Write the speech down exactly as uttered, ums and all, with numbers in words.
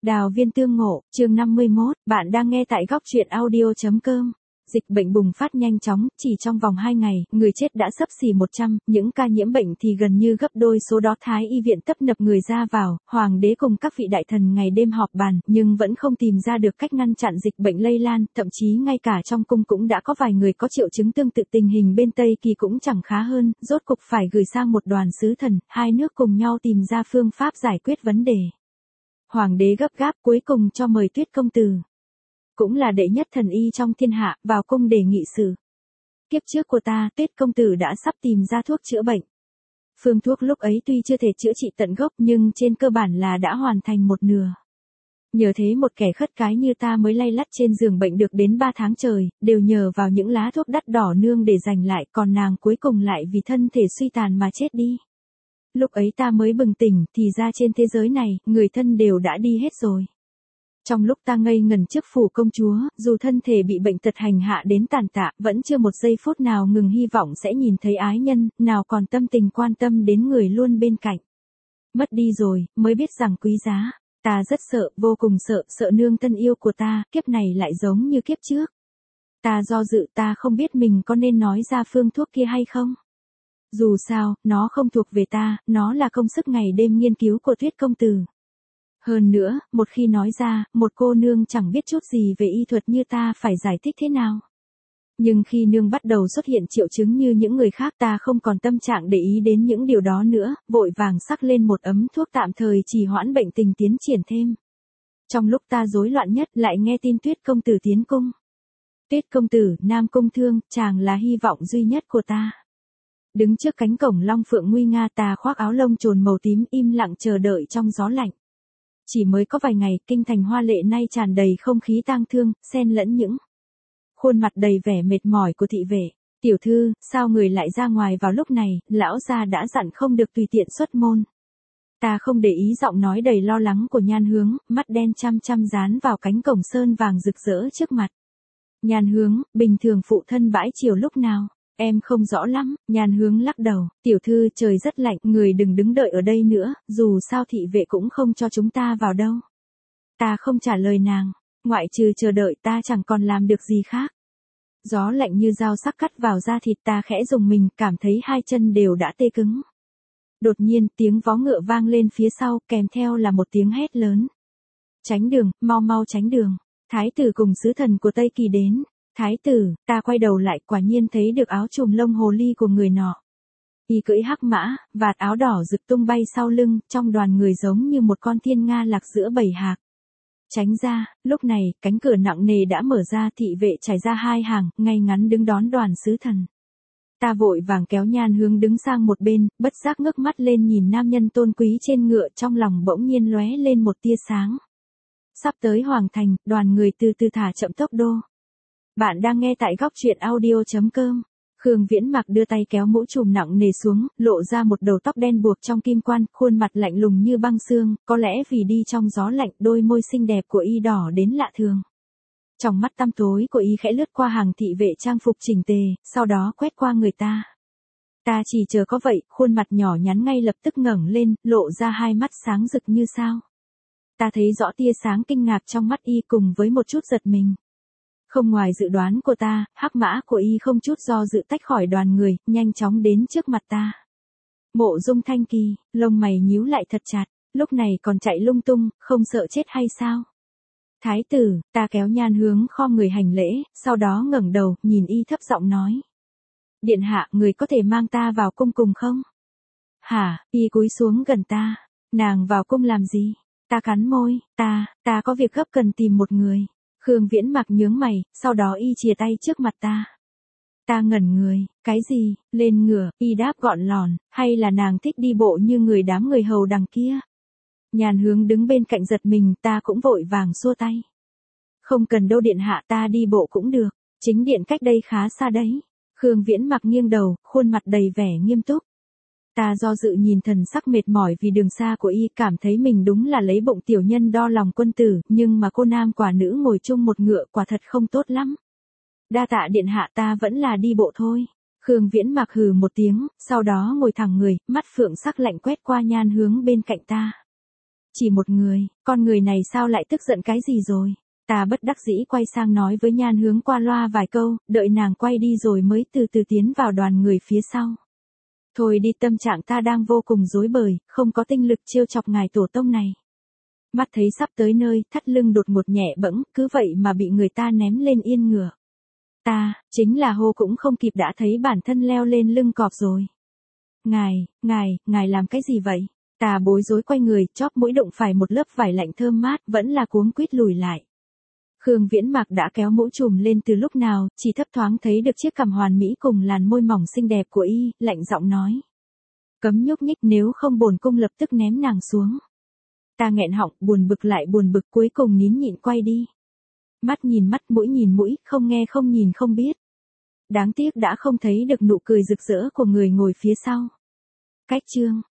Đào viên tương ngộ, chương năm mươi mốt, bạn đang nghe tại góc truyện audio.com. Dịch bệnh bùng phát nhanh chóng, chỉ trong vòng hai ngày, người chết đã xấp xỉ một trăm, những ca nhiễm bệnh thì gần như gấp đôi số đó. Thái y viện tấp nập người ra vào, hoàng đế cùng các vị đại thần ngày đêm họp bàn, nhưng vẫn không tìm ra được cách ngăn chặn dịch bệnh lây lan, thậm chí ngay cả trong cung cũng đã có vài người có triệu chứng tương tự. Tình hình bên Tây Kỳ cũng chẳng khá hơn, rốt cục phải gửi sang một đoàn sứ thần, hai nước cùng nhau tìm ra phương pháp giải quyết vấn đề. Hoàng đế gấp gáp cuối cùng cho mời Tuyết công tử, cũng là đệ nhất thần y trong thiên hạ, vào cung để nghị sự. Kiếp trước của ta, Tuyết công tử đã sắp tìm ra thuốc chữa bệnh. Phương thuốc lúc ấy tuy chưa thể chữa trị tận gốc nhưng trên cơ bản là đã hoàn thành một nửa. Nhờ thế một kẻ khất cái như ta mới lay lắt trên giường bệnh được đến ba tháng trời, đều nhờ vào những lá thuốc đắt đỏ nương để giành lại, còn nàng cuối cùng lại vì thân thể suy tàn mà chết đi. Lúc ấy ta mới bừng tỉnh, thì ra trên thế giới này, người thân đều đã đi hết rồi. Trong lúc ta ngây ngẩn trước phủ công chúa, dù thân thể bị bệnh tật hành hạ đến tàn tạ, vẫn chưa một giây phút nào ngừng hy vọng sẽ nhìn thấy ái nhân, nào còn tâm tình quan tâm đến người luôn bên cạnh. Mất đi rồi, mới biết rằng quý giá. Ta rất sợ, vô cùng sợ, sợ nương thân yêu của ta, kiếp này lại giống như kiếp trước. Ta do dự, ta không biết mình có nên nói ra phương thuốc kia hay không. Dù sao, nó không thuộc về ta, nó là công sức ngày đêm nghiên cứu của Tuyết công tử. Hơn nữa, một khi nói ra, một cô nương chẳng biết chút gì về y thuật như ta phải giải thích thế nào. Nhưng khi nương bắt đầu xuất hiện triệu chứng như những người khác, ta không còn tâm trạng để ý đến những điều đó nữa, vội vàng sắc lên một ấm thuốc tạm thời trì hoãn bệnh tình tiến triển thêm. Trong lúc ta rối loạn nhất, lại nghe tin Tuyết công tử tiến cung. Tuyết công tử, Nam Cung Thương, chàng là hy vọng duy nhất của ta. Đứng trước cánh cổng long phượng nguy nga, ta khoác áo lông trồn màu tím im lặng chờ đợi trong gió lạnh. Chỉ mới có vài ngày, kinh thành hoa lệ nay tràn đầy không khí tang thương, xen lẫn những khuôn mặt đầy vẻ mệt mỏi của thị vệ. Tiểu thư, sao người lại ra ngoài vào lúc này, lão gia đã dặn không được tùy tiện xuất môn. Ta không để ý giọng nói đầy lo lắng của Nhan Hướng, mắt đen chăm chăm dán vào cánh cổng sơn vàng rực rỡ trước mặt. Nhan Hướng, bình thường phụ thân bãi chiều lúc nào? Em không rõ lắm. Nhan Hướng lắc đầu, tiểu thư, trời rất lạnh, người đừng đứng đợi ở đây nữa, dù sao thị vệ cũng không cho chúng ta vào đâu. Ta không trả lời nàng, ngoại trừ chờ đợi ta chẳng còn làm được gì khác. Gió lạnh như dao sắc cắt vào da thịt, ta khẽ rùng mình, cảm thấy hai chân đều đã tê cứng. Đột nhiên, tiếng vó ngựa vang lên phía sau, kèm theo là một tiếng hét lớn. Tránh đường, mau mau tránh đường. Thái tử cùng sứ thần của Tây Kỳ đến. Thái tử, ta quay đầu lại, quả nhiên thấy được áo trùm lông hồ ly của người nọ. Y cưỡi hắc mã, vạt áo đỏ rực tung bay sau lưng, trong đoàn người giống như một con thiên nga lạc giữa bầy hạc. Tránh ra, lúc này, cánh cửa nặng nề đã mở ra, thị vệ trải ra hai hàng, ngay ngắn đứng đón đoàn sứ thần. Ta vội vàng kéo Nhan Hướng đứng sang một bên, bất giác ngước mắt lên nhìn nam nhân tôn quý trên ngựa, trong lòng bỗng nhiên lóe lên một tia sáng. Sắp tới hoàng thành, đoàn người từ từ thả chậm tốc độ. Bạn đang nghe tại góc truyện audio.com. Khương Viễn Mặc đưa tay kéo mũ trùm nặng nề xuống, lộ ra một đầu tóc đen buộc trong kim quan, khuôn mặt lạnh lùng như băng xương, có lẽ vì đi trong gió lạnh, đôi môi xinh đẹp của y đỏ đến lạ thường. Trong mắt tăm tối của y khẽ lướt qua hàng thị vệ trang phục chỉnh tề, sau đó quét qua người ta. Ta chỉ chờ có vậy, khuôn mặt nhỏ nhắn ngay lập tức ngẩng lên, lộ ra hai mắt sáng rực như sao. Ta thấy rõ tia sáng kinh ngạc trong mắt y cùng với một chút giật mình. Không ngoài dự đoán của ta, hắc mã của y không chút do dự tách khỏi đoàn người, nhanh chóng đến trước mặt ta. Mộ Dung Thanh Kỳ, lông mày nhíu lại thật chặt, lúc này còn chạy lung tung, không sợ chết hay sao? Thái tử, ta kéo Nhan Hướng khom người hành lễ, sau đó ngẩng đầu, nhìn y thấp giọng nói. Điện hạ, người có thể mang ta vào cung cùng không? Hả, y cúi xuống gần ta, nàng vào cung làm gì? Ta cắn môi, ta, ta có việc gấp cần tìm một người. Khương Viễn Mặc nhướng mày, sau đó y chìa tay trước mặt ta. Ta ngẩn người, cái gì, lên ngựa, y đáp gọn lòn, hay là nàng thích đi bộ như người đám người hầu đằng kia? Nhan Hướng đứng bên cạnh giật mình, ta cũng vội vàng xua tay. Không cần đâu điện hạ, ta đi bộ cũng được, chính điện cách đây khá xa đấy. Khương Viễn Mặc nghiêng đầu, khuôn mặt đầy vẻ nghiêm túc. Ta do dự nhìn thần sắc mệt mỏi vì đường xa của y, cảm thấy mình đúng là lấy bụng tiểu nhân đo lòng quân tử, nhưng mà cô nam quả nữ ngồi chung một ngựa quả thật không tốt lắm. Đa tạ điện hạ, ta vẫn là đi bộ thôi. Khương Viễn Mặc hừ một tiếng, sau đó ngồi thẳng người, mắt phượng sắc lạnh quét qua Nhan Hướng bên cạnh ta. Chỉ một người, con người này sao lại tức giận cái gì rồi? Ta bất đắc dĩ quay sang nói với Nhan Hướng qua loa vài câu, đợi nàng quay đi rồi mới từ từ tiến vào đoàn người phía sau. Thôi đi, tâm trạng ta đang vô cùng rối bời, không có tinh lực trêu chọc ngài tổ tông này. Mắt thấy sắp tới nơi, thắt lưng đột ngột nhẹ bẫng, cứ vậy mà bị người ta ném lên yên ngựa. Ta, chính là hô cũng không kịp đã thấy bản thân leo lên lưng cọp rồi. Ngài, ngài, ngài làm cái gì vậy? Ta bối rối quay người, chóp mũi đụng phải một lớp vải lạnh thơm mát, vẫn là cuống quýt lùi lại. Khương Viễn Mạc đã kéo mũ trùm lên từ lúc nào, chỉ thấp thoáng thấy được chiếc cằm hoàn mỹ cùng làn môi mỏng xinh đẹp của y, lạnh giọng nói. Cấm nhúc nhích, nếu không bổn cung lập tức ném nàng xuống. Ta nghẹn họng, buồn bực lại buồn bực, cuối cùng nín nhịn quay đi. Mắt nhìn mắt, mũi nhìn mũi, không nghe không nhìn không biết. Đáng tiếc đã không thấy được nụ cười rực rỡ của người ngồi phía sau. Cách chương